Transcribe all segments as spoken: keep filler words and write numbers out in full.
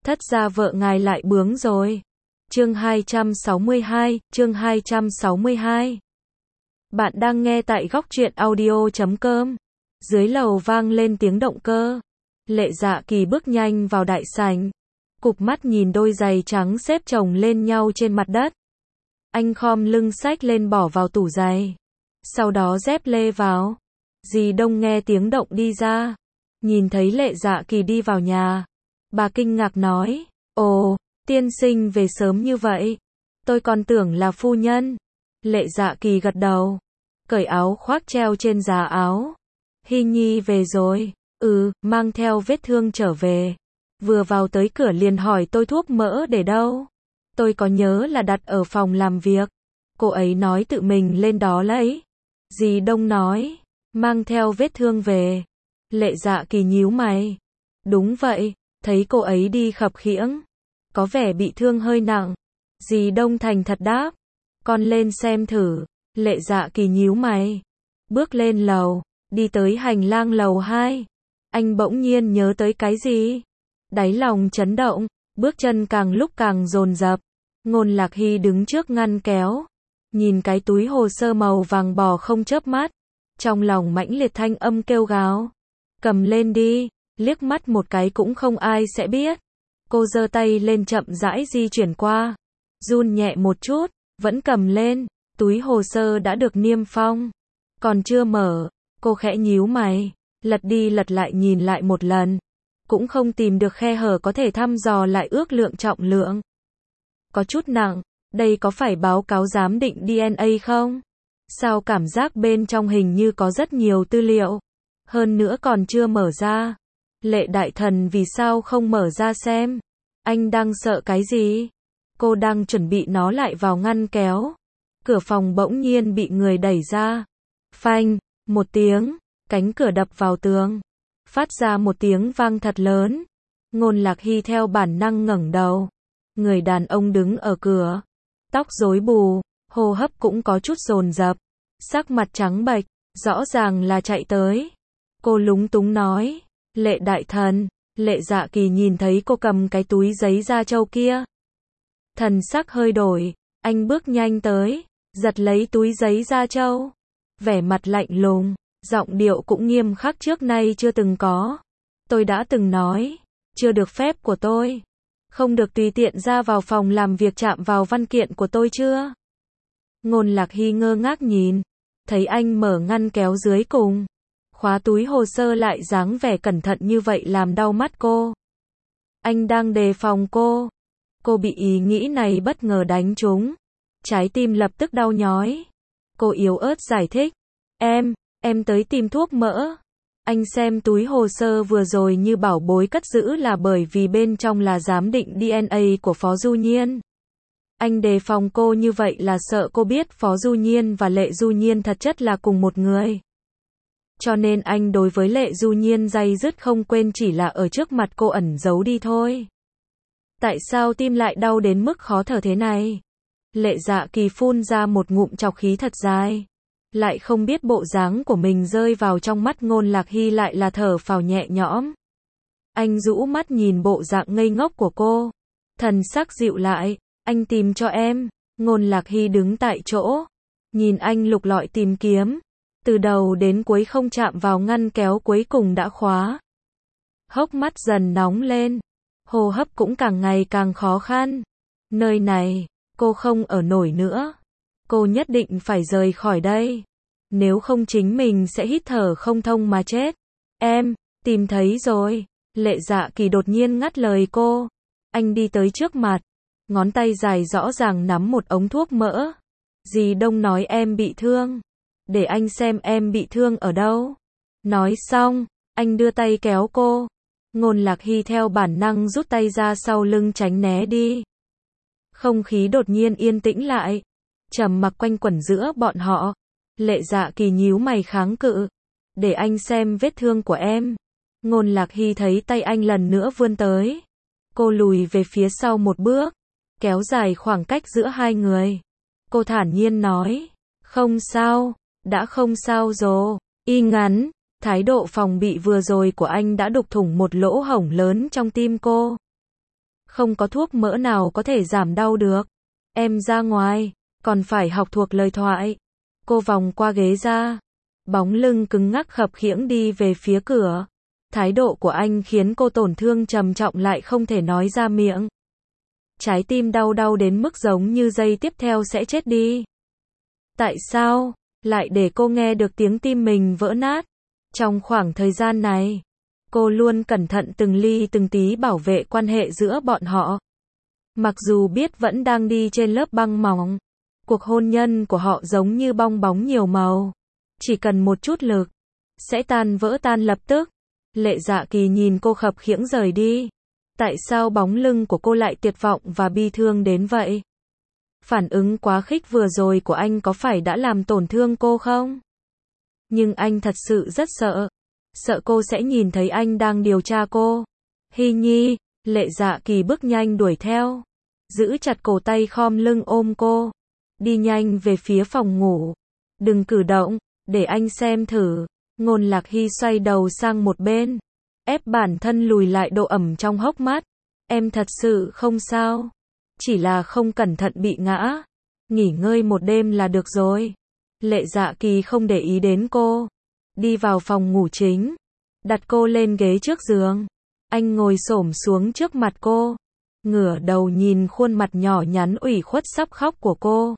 thất gia vợ ngài lại bướng rồi. Chương hai trăm sáu mươi hai, chương hai trăm sáu mươi hai. Bạn đang nghe tại góc truyện audio chấm com. Dưới lầu vang lên tiếng động cơ. Lệ Dạ Kỳ bước nhanh vào đại sảnh. Cụp mắt nhìn đôi giày trắng xếp chồng lên nhau trên mặt đất. Anh khom lưng xách lên bỏ vào tủ giày. Sau đó dép lê vào. Dì Đông nghe tiếng động đi ra. Nhìn thấy Lệ Dạ Kỳ đi vào nhà. Bà kinh ngạc nói, ồ, tiên sinh về sớm như vậy. Tôi còn tưởng là phu nhân. Lệ Dạ Kỳ gật đầu. Cởi áo khoác treo trên giá áo. Hy Nhi về rồi. Ừ, mang theo vết thương trở về. Vừa vào tới cửa liền hỏi tôi thuốc mỡ để đâu. Tôi có nhớ là đặt ở phòng làm việc. Cô ấy nói tự mình lên đó lấy. Dì Đông nói, mang theo vết thương về. Lệ Dạ Kỳ nhíu mày. Đúng vậy, thấy cô ấy đi khập khiễng. Có vẻ bị thương hơi nặng. Dì Đông thành thật đáp. Con lên xem thử. Lệ Dạ Kỳ nhíu mày. Bước lên lầu, đi tới hành lang lầu hai. Anh bỗng nhiên nhớ tới cái gì? Đáy lòng chấn động, bước chân càng lúc càng dồn dập. Ngôn Lạc Hy đứng trước ngăn kéo. Nhìn cái túi hồ sơ màu vàng bò không chớp mắt. Trong lòng mãnh liệt thanh âm kêu gào. Cầm lên đi, liếc mắt một cái cũng không ai sẽ biết. Cô giơ tay lên chậm rãi di chuyển qua. Run nhẹ một chút, vẫn cầm lên. Túi hồ sơ đã được niêm phong. Còn chưa mở, cô khẽ nhíu mày. Lật đi lật lại nhìn lại một lần. Cũng không tìm được khe hở có thể thăm dò lại ước lượng trọng lượng. Có chút nặng, đây có phải báo cáo giám định đê en a không? Sao cảm giác bên trong hình như có rất nhiều tư liệu. Hơn nữa còn chưa mở ra. Lệ đại thần vì sao không mở ra xem? Anh đang sợ cái gì? Cô đang chuẩn bị nó lại vào ngăn kéo. Cửa phòng bỗng nhiên bị người đẩy ra. Phanh, một tiếng, cánh cửa đập vào tường. Phát ra một tiếng vang thật lớn. Ngôn Lạc Hy theo bản năng ngẩng đầu. Người đàn ông đứng ở cửa. Tóc rối bù, hô hấp cũng có chút dồn dập. Sắc mặt trắng bệch, rõ ràng là chạy tới. Cô lúng túng nói, Lệ đại thần. Lệ Dạ Kỳ nhìn thấy cô cầm cái túi giấy da trâu kia. Thần sắc hơi đổi, anh bước nhanh tới, giật lấy túi giấy da trâu. Vẻ mặt lạnh lùng, giọng điệu cũng nghiêm khắc trước nay chưa từng có. Tôi đã từng nói, chưa được phép của tôi. Không được tùy tiện ra vào phòng làm việc chạm vào văn kiện của tôi chưa? Ngôn Lạc Hy ngơ ngác nhìn, thấy anh mở ngăn kéo dưới cùng. Khóa túi hồ sơ lại dáng vẻ cẩn thận như vậy làm đau mắt cô. Anh đang đề phòng cô. Cô bị ý nghĩ này bất ngờ đánh trúng. Trái tim lập tức đau nhói. Cô yếu ớt giải thích. Em, em tới tìm thuốc mỡ. Anh xem túi hồ sơ vừa rồi như bảo bối cất giữ là bởi vì bên trong là giám định đê en a của Phó Du Nhiên. Anh đề phòng cô như vậy là sợ cô biết Phó Du Nhiên và Lệ Du Nhiên thật chất là cùng một người. Cho nên anh đối với Lệ Du Nhiên day dứt không quên chỉ là ở trước mặt cô ẩn giấu đi thôi. Tại sao tim lại đau đến mức khó thở thế này? Lệ Dạ Kỳ phun ra một ngụm trọc khí thật dài. Lại không biết bộ dáng của mình rơi vào trong mắt Ngôn Lạc Hy lại là thở phào nhẹ nhõm. Anh rũ mắt nhìn bộ dạng ngây ngốc của cô. Thần sắc dịu lại, anh tìm cho em. Ngôn Lạc Hy đứng tại chỗ. Nhìn anh lục lọi tìm kiếm. Từ đầu đến cuối không chạm vào ngăn kéo cuối cùng đã khóa. Hốc mắt dần nóng lên. Hô hấp cũng càng ngày càng khó khăn. Nơi này, cô không ở nổi nữa. Cô nhất định phải rời khỏi đây. Nếu không chính mình sẽ hít thở không thông mà chết. Em, tìm thấy rồi. Lệ Dạ Kỳ đột nhiên ngắt lời cô. Anh đi tới trước mặt. Ngón tay dài rõ ràng nắm một ống thuốc mỡ. Dì Đông nói em bị thương. Để anh xem em bị thương ở đâu. Nói xong, anh đưa tay kéo cô. Ngôn Lạc Hy theo bản năng rút tay ra sau lưng tránh né đi. Không khí đột nhiên yên tĩnh lại. Trầm mặc quanh quẩn giữa bọn họ. Lệ Dạ Kỳ nhíu mày kháng cự. Để anh xem vết thương của em. Ngôn Lạc Hy thấy tay anh lần nữa vươn tới. Cô lùi về phía sau một bước. Kéo dài khoảng cách giữa hai người. Cô thản nhiên nói. Không sao, đã không sao rồi. Y ngắn, thái độ phòng bị vừa rồi của anh đã đục thủng một lỗ hổng lớn trong tim cô. Không có thuốc mỡ nào có thể giảm đau được. Em ra ngoài, còn phải học thuộc lời thoại. Cô vòng qua ghế ra. Bóng lưng cứng ngắc khập khiễng đi về phía cửa. Thái độ của anh khiến cô tổn thương trầm trọng lại không thể nói ra miệng. Trái tim đau đau đến mức giống như giây tiếp theo sẽ chết đi. Tại sao lại để cô nghe được tiếng tim mình vỡ nát? Trong khoảng thời gian này, cô luôn cẩn thận từng ly từng tí bảo vệ quan hệ giữa bọn họ. Mặc dù biết vẫn đang đi trên lớp băng mỏng, cuộc hôn nhân của họ giống như bong bóng nhiều màu. Chỉ cần một chút lực, sẽ tan vỡ tan lập tức. Lệ Dạ Kỳ nhìn cô khập khiễng rời đi. Tại sao bóng lưng của cô lại tuyệt vọng và bi thương đến vậy? Phản ứng quá khích vừa rồi của anh có phải đã làm tổn thương cô không? Nhưng anh thật sự rất sợ. Sợ cô sẽ nhìn thấy anh đang điều tra cô. Hy Nhi, Lệ Dạ Kỳ bước nhanh đuổi theo. Giữ chặt cổ tay khom lưng ôm cô. Đi nhanh về phía phòng ngủ. Đừng cử động, để anh xem thử. Ngôn Lạc Hy xoay đầu sang một bên. Ép bản thân lùi lại độ ẩm trong hốc mắt. Em thật sự không sao. Chỉ là không cẩn thận bị ngã. Nghỉ ngơi một đêm là được rồi. Lệ Dạ Kỳ không để ý đến cô. Đi vào phòng ngủ chính. Đặt cô lên ghế trước giường. Anh ngồi xổm xuống trước mặt cô. Ngửa đầu nhìn khuôn mặt nhỏ nhắn ủy khuất sắp khóc của cô.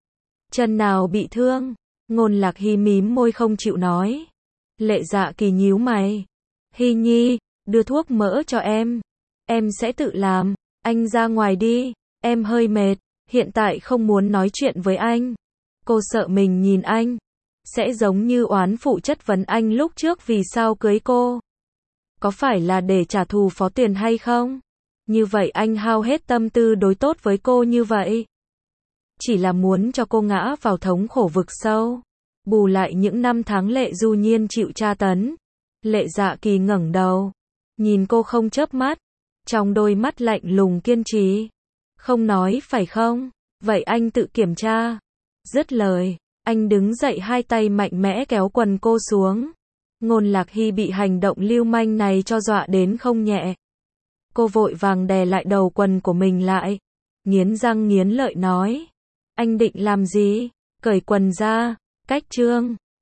Chân nào bị thương? Ngôn Lạc Hy mím môi không chịu nói. Lệ Dạ Kỳ nhíu mày. Hy Nhi, đưa thuốc mỡ cho em. Em sẽ tự làm. Anh ra ngoài đi. Em hơi mệt. Hiện tại không muốn nói chuyện với anh. Cô sợ mình nhìn anh sẽ giống như oán phụ chất vấn anh lúc trước vì sao cưới cô. Có phải là để trả thù Phó Tuyền hay không? Như vậy anh hao hết tâm tư đối tốt với cô như vậy. Chỉ là muốn cho cô ngã vào thống khổ vực sâu. Bù lại những năm tháng Lệ Du Nhiên chịu tra tấn. Lệ Dạ Kỳ ngẩng đầu. Nhìn cô không chớp mắt. Trong đôi mắt lạnh lùng kiên trì. Không nói phải không? Vậy anh tự kiểm tra. Dứt lời. Anh đứng dậy hai tay mạnh mẽ kéo quần cô xuống. Ngôn Lạc Hy bị hành động lưu manh này cho dọa đến không nhẹ. Cô vội vàng đè lại đầu quần của mình lại. Nghiến răng nghiến lợi nói. Anh định làm gì? Cởi quần ra. Cách trương.